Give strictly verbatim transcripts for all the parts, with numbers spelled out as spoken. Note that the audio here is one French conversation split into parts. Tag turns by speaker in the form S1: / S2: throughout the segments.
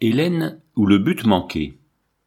S1: Hélène ou le but manqué.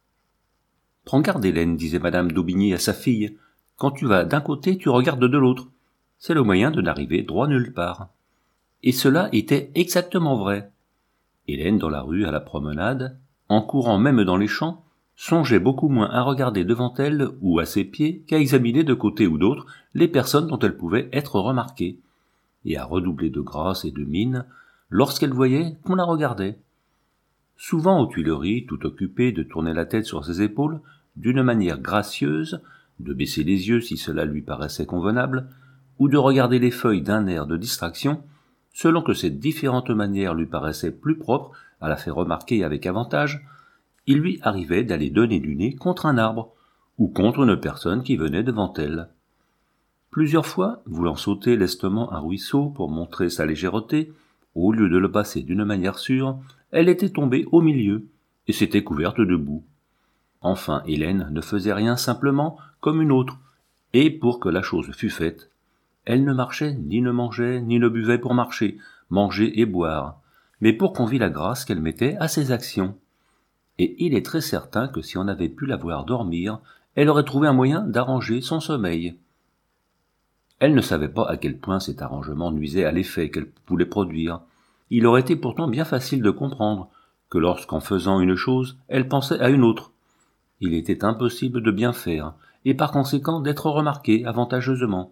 S1: Prends garde, Hélène, disait madame d'Aubigny à sa fille. Quand tu vas d'un côté, tu regardes de l'autre. C'est le moyen de n'arriver droit nulle part. Et cela était exactement vrai. Hélène, dans la rue, à la promenade, en courant même dans les champs, songeait beaucoup moins à regarder devant elle ou à ses pieds qu'à examiner de côté ou d'autre les personnes dont elle pouvait être remarquée, et à redoubler de grâce et de mine lorsqu'elle voyait qu'on la regardait. Souvent aux Tuileries, tout occupée de tourner la tête sur ses épaules, d'une manière gracieuse, de baisser les yeux si cela lui paraissait convenable, ou de regarder les feuilles d'un air de distraction, selon que ces différentes manières lui paraissaient plus propres à la faire remarquer avec avantage, il lui arrivait d'aller donner du nez contre un arbre, ou contre une personne qui venait devant elle. Plusieurs fois, voulant sauter lestement un ruisseau pour montrer sa légèreté, au lieu de le passer d'une manière sûre, elle était tombée au milieu, et s'était couverte de boue. Enfin, Hélène ne faisait rien simplement comme une autre, et pour que la chose fût faite, elle ne marchait, ni ne mangeait, ni ne buvait pour marcher, manger et boire, mais pour qu'on vît la grâce qu'elle mettait à ses actions. Et il est très certain que si on avait pu la voir dormir, elle aurait trouvé un moyen d'arranger son sommeil. Elle ne savait pas à quel point cet arrangement nuisait à l'effet qu'elle voulait produire. Il aurait été pourtant bien facile de comprendre que lorsqu'en faisant une chose, elle pensait à une autre. Il était impossible de bien faire, et par conséquent d'être remarquée avantageusement.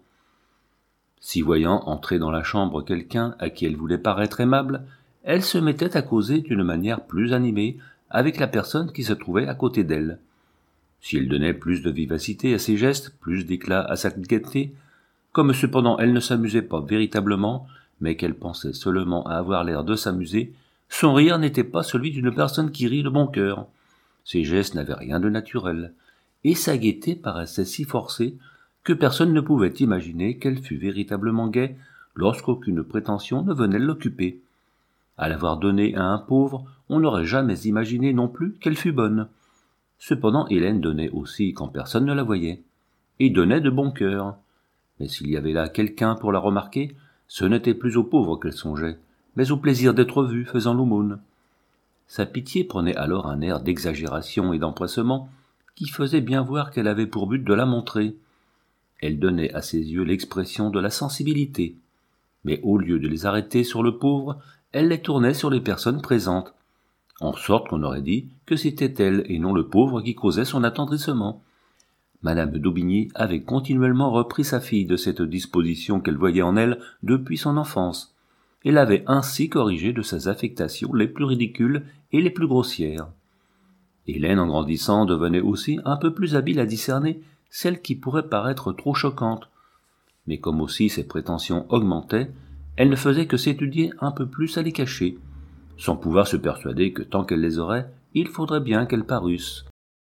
S1: Si voyant entrer dans la chambre quelqu'un à qui elle voulait paraître aimable, elle se mettait à causer d'une manière plus animée avec la personne qui se trouvait à côté d'elle. Si elle donnait plus de vivacité à ses gestes, plus d'éclat à sa gaieté, comme cependant elle ne s'amusait pas véritablement, mais qu'elle pensait seulement à avoir l'air de s'amuser, son rire n'était pas celui d'une personne qui rit de bon cœur. Ses gestes n'avaient rien de naturel, et sa gaieté paraissait si forcée que personne ne pouvait imaginer qu'elle fût véritablement gaie lorsqu'aucune prétention ne venait l'occuper. À l'avoir donnée à un pauvre, on n'aurait jamais imaginé non plus qu'elle fût bonne. Cependant Hélène donnait aussi quand personne ne la voyait, et donnait de bon cœur. Mais s'il y avait là quelqu'un pour la remarquer, ce n'était plus aux pauvres qu'elle songeait, mais au plaisir d'être vue faisant l'aumône. Sa pitié prenait alors un air d'exagération et d'empressement qui faisait bien voir qu'elle avait pour but de la montrer. Elle donnait à ses yeux l'expression de la sensibilité, mais au lieu de les arrêter sur le pauvre, elle les tournait sur les personnes présentes, en sorte qu'on aurait dit que c'était elle et non le pauvre qui causait son attendrissement. Madame d'Aubigny avait continuellement repris sa fille de cette disposition qu'elle voyait en elle depuis son enfance, et l'avait ainsi corrigée de ses affectations les plus ridicules et les plus grossières. Hélène, en grandissant, devenait aussi un peu plus habile à discerner celles qui pourraient paraître trop choquantes, mais comme aussi ses prétentions augmentaient, elle ne faisait que s'étudier un peu plus à les cacher, sans pouvoir se persuader que tant qu'elle les aurait, il faudrait bien qu'elles parussent.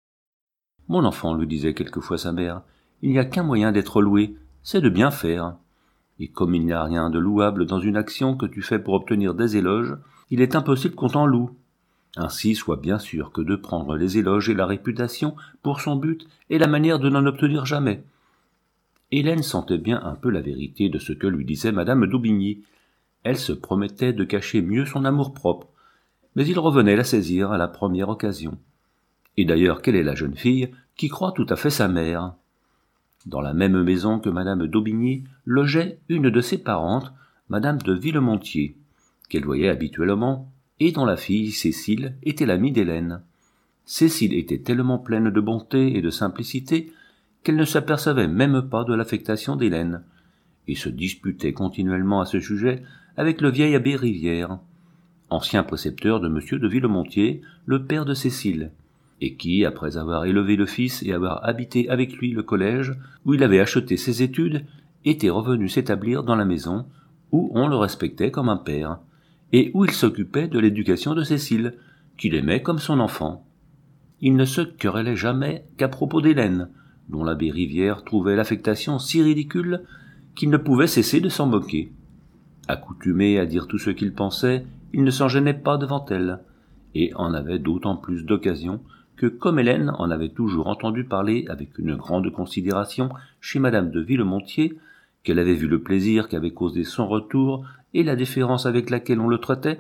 S1: « Mon enfant, lui disait quelquefois sa mère, il n'y a qu'un moyen d'être loué, c'est de bien faire. Et comme il n'y a rien de louable dans une action que tu fais pour obtenir des éloges, il est impossible qu'on t'en loue. Ainsi, sois bien sûr que de prendre les éloges et la réputation pour son but est la manière de n'en obtenir jamais. » Hélène sentait bien un peu la vérité de ce que lui disait madame d'Aubigny. Elle se promettait de cacher mieux son amour-propre, mais il revenait la saisir à la première occasion. Et d'ailleurs, quelle est la jeune fille qui croit tout à fait sa mère? Dans la même maison que madame d'Aubigny logeait une de ses parentes, madame de Villemontier, qu'elle voyait habituellement, et dont la fille, Cécile, était l'amie d'Hélène. Cécile était tellement pleine de bonté et de simplicité qu'elle ne s'apercevait même pas de l'affectation d'Hélène, et se disputait continuellement à ce sujet avec le vieil abbé Rivière, ancien précepteur de monsieur de Villemontier, le père de Cécile, et qui, après avoir élevé le fils et avoir habité avec lui le collège où il avait acheté ses études, était revenu s'établir dans la maison où on le respectait comme un père, et où il s'occupait de l'éducation de Cécile, qu'il aimait comme son enfant. Il ne se querellait jamais qu'à propos d'Hélène, dont l'abbé Rivière trouvait l'affectation si ridicule qu'il ne pouvait cesser de s'en moquer. Accoutumé à dire tout ce qu'il pensait, il ne s'en gênait pas devant elle, et en avait d'autant plus d'occasion que, comme Hélène en avait toujours entendu parler avec une grande considération chez madame de Villemontier, qu'elle avait vu le plaisir qu'avait causé son retour et la déférence avec laquelle on le traitait,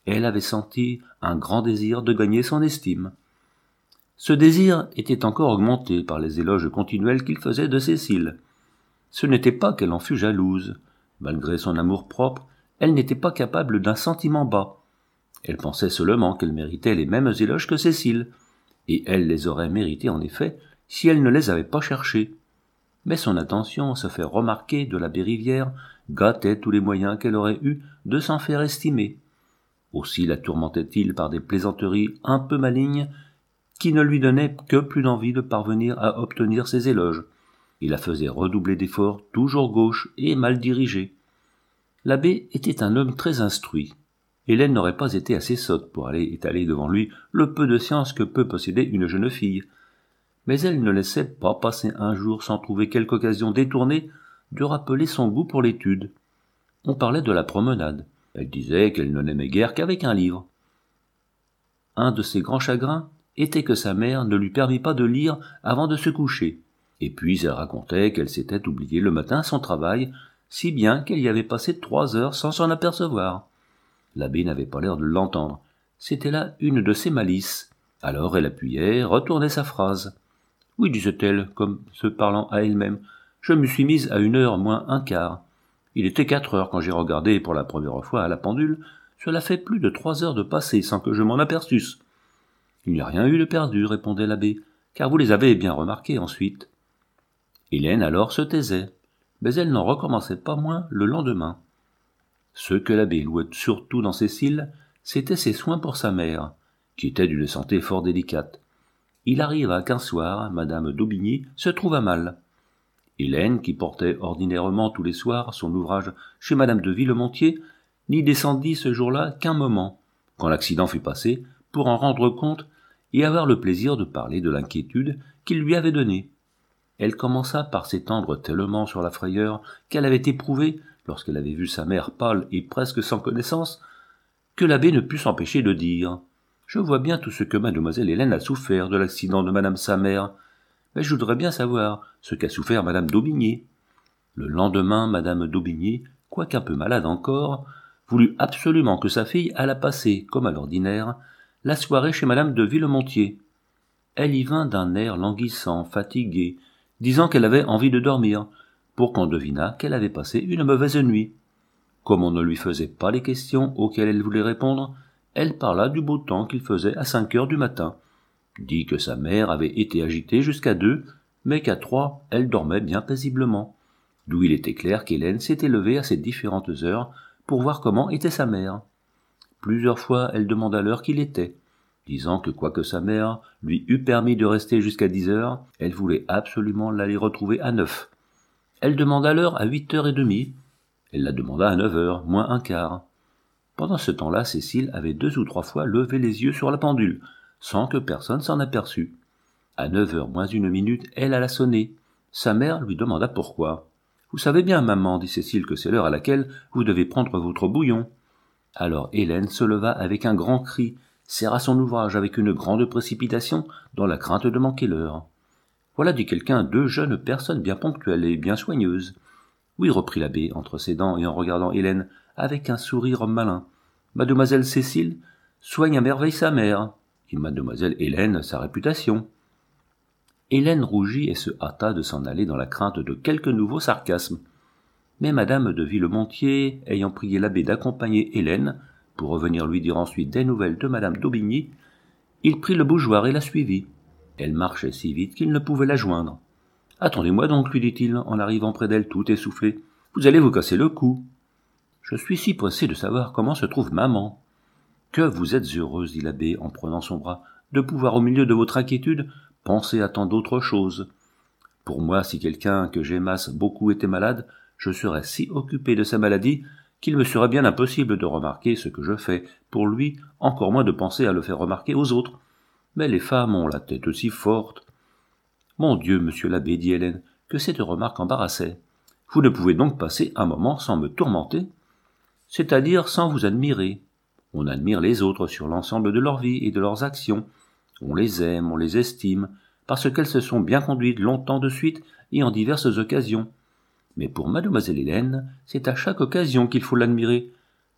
S1: elle avait senti un grand désir de gagner son estime. Ce désir était encore augmenté par les éloges continuels qu'il faisait de Cécile. Ce n'était pas qu'elle en fût jalouse. Malgré son amour-propre, elle n'était pas capable d'un sentiment bas. Elle pensait seulement qu'elle méritait les mêmes éloges que Cécile, et elle les aurait mérités en effet si elle ne les avait pas cherchés. Mais son attention à se faire remarquer de l'abbé Rivière gâtait tous les moyens qu'elle aurait eus de s'en faire estimer. Aussi la tourmentait-il par des plaisanteries un peu malignes qui ne lui donnaient que plus d'envie de parvenir à obtenir ses éloges. Il la faisait redoubler d'efforts toujours gauches et mal dirigés. L'abbé était un homme très instruit. Hélène n'aurait pas été assez sotte pour aller étaler devant lui le peu de science que peut posséder une jeune fille. Mais elle ne laissait pas passer un jour sans trouver quelque occasion détournée de rappeler son goût pour l'étude. On parlait de la promenade. Elle disait qu'elle ne l'aimait guère qu'avec un livre. Un de ses grands chagrins était que sa mère ne lui permit pas de lire avant de se coucher. Et puis elle racontait qu'elle s'était oublié le matin son travail, si bien qu'elle y avait passé trois heures sans s'en apercevoir. L'abbé n'avait pas l'air de l'entendre. C'était là une de ses malices. Alors elle appuyait, retournait sa phrase. « Oui, disait-elle, comme se parlant à elle-même, je me suis mise à une heure moins un quart. Il était quatre heures quand j'ai regardé pour la première fois à la pendule. Cela fait plus de trois heures de passé sans que je m'en aperçusse. »« Il n'y a rien eu de perdu, répondait l'abbé, car vous les avez bien remarqués ensuite. » Hélène alors se taisait, mais elle n'en recommençait pas moins le lendemain. Ce que l'abbé louait surtout dans Cécile, c'étaient ses soins pour sa mère, qui était d'une santé fort délicate. Il arriva qu'un soir, madame d'Aubigny se trouva mal. Hélène, qui portait ordinairement tous les soirs son ouvrage chez madame de Villemontier, n'y descendit ce jour-là qu'un moment, quand l'accident fut passé, pour en rendre compte et avoir le plaisir de parler de l'inquiétude qu'il lui avait donnée. Elle commença par s'étendre tellement sur la frayeur qu'elle avait éprouvée lorsqu'elle avait vu sa mère pâle et presque sans connaissance, que l'abbé ne put s'empêcher de dire « Je vois bien tout ce que mademoiselle Hélène a souffert de l'accident de madame sa mère, mais je voudrais bien savoir ce qu'a souffert madame d'Aubigny. » Le lendemain, madame d'Aubigny, quoiqu'un peu malade encore, voulut absolument que sa fille allât passer, comme à l'ordinaire, la soirée chez madame de Villemontier. Elle y vint d'un air languissant, fatigué, disant qu'elle avait envie de dormir, pour qu'on devinât qu'elle avait passé une mauvaise nuit. Comme on ne lui faisait pas les questions auxquelles elle voulait répondre, elle parla du beau temps qu'il faisait à cinq heures du matin, dit que sa mère avait été agitée jusqu'à deux, mais qu'à trois, elle dormait bien paisiblement, d'où il était clair qu'Hélène s'était levée à ces différentes heures pour voir comment était sa mère. Plusieurs fois, elle demanda l'heure qu'il était, disant que quoique sa mère lui eût permis de rester jusqu'à dix heures, elle voulait absolument l'aller retrouver à neuf. Elle demanda l'heure à huit heures et demie. Elle la demanda à neuf heures, moins un quart. Pendant ce temps-là, Cécile avait deux ou trois fois levé les yeux sur la pendule, sans que personne s'en aperçût. À neuf heures moins une minute, elle alla sonner. Sa mère lui demanda pourquoi. « Vous savez bien, maman, dit Cécile, que c'est l'heure à laquelle vous devez prendre votre bouillon. » Alors Hélène se leva avec un grand cri, serra son ouvrage avec une grande précipitation, dans la crainte de manquer l'heure. « Voilà, dit quelqu'un, deux jeunes personnes bien ponctuelles et bien soigneuses. »« Oui, reprit l'abbé, entre ses dents et en regardant Hélène, avec un sourire malin. Mademoiselle Cécile soigne à merveille sa mère, et mademoiselle Hélène sa réputation. » Hélène rougit et se hâta de s'en aller dans la crainte de quelque nouveau sarcasme. Mais madame de Villemontier, ayant prié l'abbé d'accompagner Hélène, pour revenir lui dire ensuite des nouvelles de madame d'Aubigny, il prit le bougeoir et la suivit. Elle marchait si vite qu'il ne pouvait la joindre. « Attendez-moi donc, lui dit-il, en arrivant près d'elle tout essoufflé. Vous allez vous casser le cou. »« Je suis si pressé de savoir comment se trouve maman. »« Que vous êtes heureuse, dit l'abbé en prenant son bras, de pouvoir au milieu de votre inquiétude penser à tant d'autres choses. Pour moi, si quelqu'un que j'aimasse beaucoup était malade, je serais si occupé de sa maladie qu'il me serait bien impossible de remarquer ce que je fais pour lui, encore moins de penser à le faire remarquer aux autres. Mais les femmes ont la tête aussi forte. »« Mon Dieu, monsieur l'abbé, dit Hélène, que cette remarque embarrassait. Vous ne pouvez donc passer un moment sans me tourmenter, c'est-à-dire sans vous admirer. On admire les autres sur l'ensemble de leur vie et de leurs actions. On les aime, on les estime, parce qu'elles se sont bien conduites longtemps de suite et en diverses occasions. Mais pour mademoiselle Hélène, c'est à chaque occasion qu'il faut l'admirer.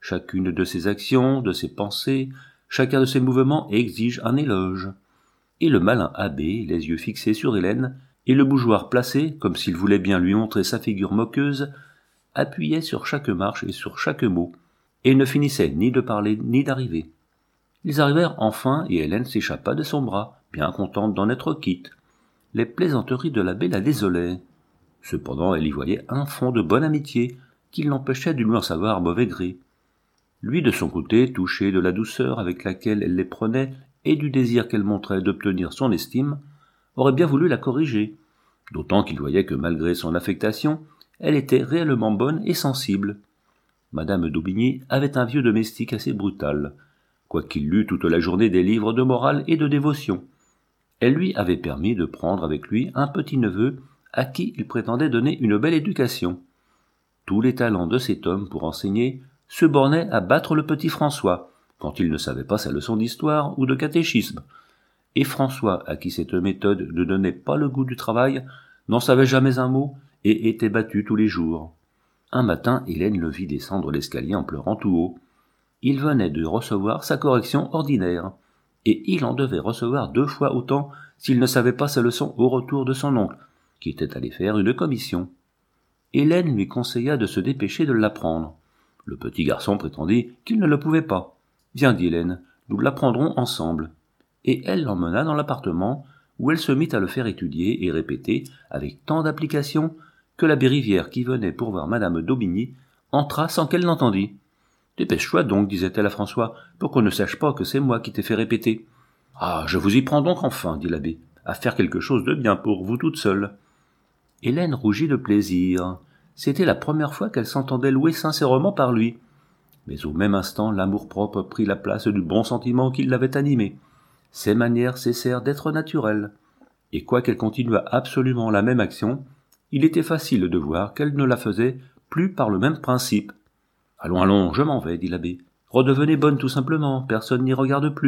S1: Chacune de ses actions, de ses pensées, chacun de ses mouvements exige un éloge. Et le malin abbé, les yeux fixés sur Hélène, et le bougeoir placé, comme s'il voulait bien lui montrer sa figure moqueuse, appuyait sur chaque marche et sur chaque mot, et ne finissait ni de parler ni d'arriver. Ils arrivèrent enfin, et Hélène s'échappa de son bras, bien contente d'en être quitte. Les plaisanteries de l'abbé la désolaient. Cependant, elle y voyait un fond de bonne amitié, qui l'empêchait de lui en savoir mauvais gré. Lui, de son côté, touché de la douceur avec laquelle elle les prenait et du désir qu'elle montrait d'obtenir son estime, aurait bien voulu la corriger, d'autant qu'il voyait que malgré son affectation, elle était réellement bonne et sensible. Madame d'Aubigny avait un vieux domestique assez brutal, quoiqu'il lût toute la journée des livres de morale et de dévotion. Elle lui avait permis de prendre avec lui un petit-neveu à qui il prétendait donner une belle éducation. Tous les talents de cet homme pour enseigner se bornaient à battre le petit François, quand il ne savait pas sa leçon d'histoire ou de catéchisme. Et François, à qui cette méthode ne donnait pas le goût du travail, n'en savait jamais un mot et était battu tous les jours. Un matin, Hélène le vit descendre l'escalier en pleurant tout haut. Il venait de recevoir sa correction ordinaire, et il en devait recevoir deux fois autant s'il ne savait pas sa leçon au retour de son oncle, qui était allé faire une commission. Hélène lui conseilla de se dépêcher de l'apprendre. Le petit garçon prétendit qu'il ne le pouvait pas. « Viens, dit Hélène, nous l'apprendrons ensemble. » Et elle l'emmena dans l'appartement, où elle se mit à le faire étudier et répéter avec tant d'application que l'abbé Rivière, qui venait pour voir madame d'Aubigny, entra sans qu'elle l'entendît. « Dépêche-toi donc, disait-elle à François, pour qu'on ne sache pas que c'est moi qui t'ai fait répéter. »« Ah, je vous y prends donc enfin, dit l'abbé, à faire quelque chose de bien pour vous toute seule. » Hélène rougit de plaisir. C'était la première fois qu'elle s'entendait louer sincèrement par lui. Mais au même instant, l'amour-propre prit la place du bon sentiment qui l'avait animé. Ses manières cessèrent d'être naturelles. Et quoiqu'elle continuât absolument la même action, il était facile de voir qu'elle ne la faisait plus par le même principe. « Allons, allons, je m'en vais, dit l'abbé. Redevenez bonne tout simplement, personne n'y regarde plus. »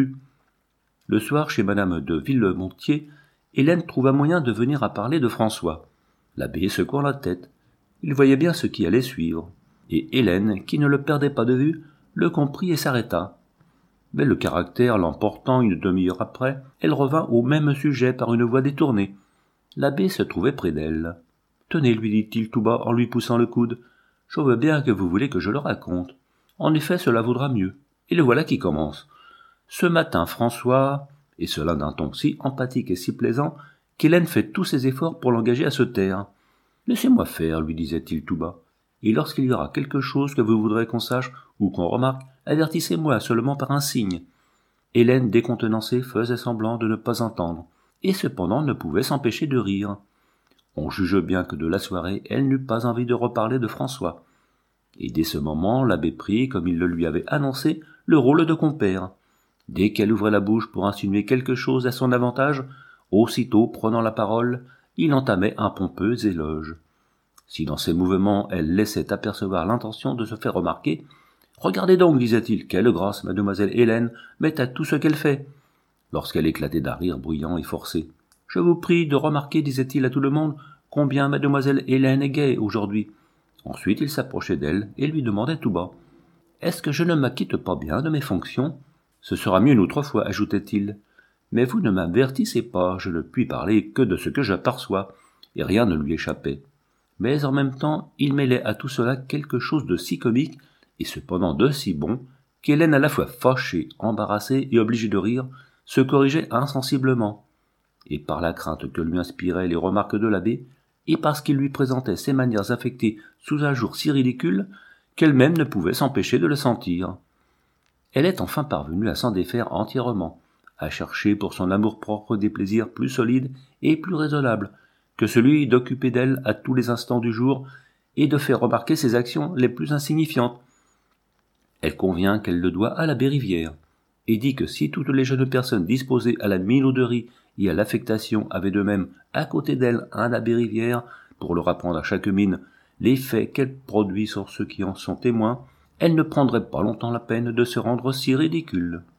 S1: Le soir, chez madame de Villemontier, Hélène trouva moyen de venir à parler de François. L'abbé secouant la tête. Il voyait bien ce qui allait suivre. Et Hélène, qui ne le perdait pas de vue, le comprit et s'arrêta. Mais le caractère l'emportant une demi-heure après, elle revint au même sujet par une voix détournée. L'abbé se trouvait près d'elle. « Tenez, lui dit-il tout bas en lui poussant le coude, je veux bien que vous voulez que je le raconte. En effet, cela vaudra mieux. Et le voilà qui commence. Ce matin, François, et cela d'un ton si empathique et si plaisant, qu'Hélène fait tous ses efforts pour l'engager à se taire. « Laissez-moi faire, lui disait-il tout bas, et lorsqu'il y aura quelque chose que vous voudrez qu'on sache ou qu'on remarque, avertissez-moi seulement par un signe. » Hélène, décontenancée, faisait semblant de ne pas entendre, et cependant ne pouvait s'empêcher de rire. On juge bien que de la soirée, elle n'eut pas envie de reparler de François. Et dès ce moment, l'abbé prit, comme il le lui avait annoncé, le rôle de compère. Dès qu'elle ouvrait la bouche pour insinuer quelque chose à son avantage, aussitôt prenant la parole, il entamait un pompeux éloge. Si dans ses mouvements elle laissait apercevoir l'intention de se faire remarquer, « Regardez donc, disait-il, quelle grâce mademoiselle Hélène met à tout ce qu'elle fait. » Lorsqu'elle éclatait d'un rire bruyant et forcé. « Je vous prie de remarquer, disait-il à tout le monde, combien mademoiselle Hélène est gaie aujourd'hui. » Ensuite il s'approchait d'elle et lui demandait tout bas. « Est-ce que je ne m'acquitte pas bien de mes fonctions ? Ce sera mieux une autre fois, ajoutait-il. Mais vous ne m'avertissez pas, je ne puis parler que de ce que j'aperçois. » Et rien ne lui échappait. Mais en même temps, il mêlait à tout cela quelque chose de si comique, et cependant de si bon, qu'Hélène, à la fois fâchée, embarrassée et obligée de rire, se corrigeait insensiblement. Et par la crainte que lui inspiraient les remarques de l'abbé, et parce qu'il lui présentait ses manières affectées sous un jour si ridicule, qu'elle-même ne pouvait s'empêcher de le sentir. Elle est enfin parvenue à s'en défaire entièrement, à chercher pour son amour-propre des plaisirs plus solides et plus raisonnables que celui d'occuper d'elle à tous les instants du jour et de faire remarquer ses actions les plus insignifiantes. Elle convient qu'elle le doit à l'abbé Rivière, et dit que si toutes les jeunes personnes disposées à la minauderie et à l'affectation avaient de même à côté d'elle un abbé Rivière pour leur apprendre à chaque mine l'effet qu'elle produit sur ceux qui en sont témoins, elle ne prendrait pas longtemps la peine de se rendre si ridicule.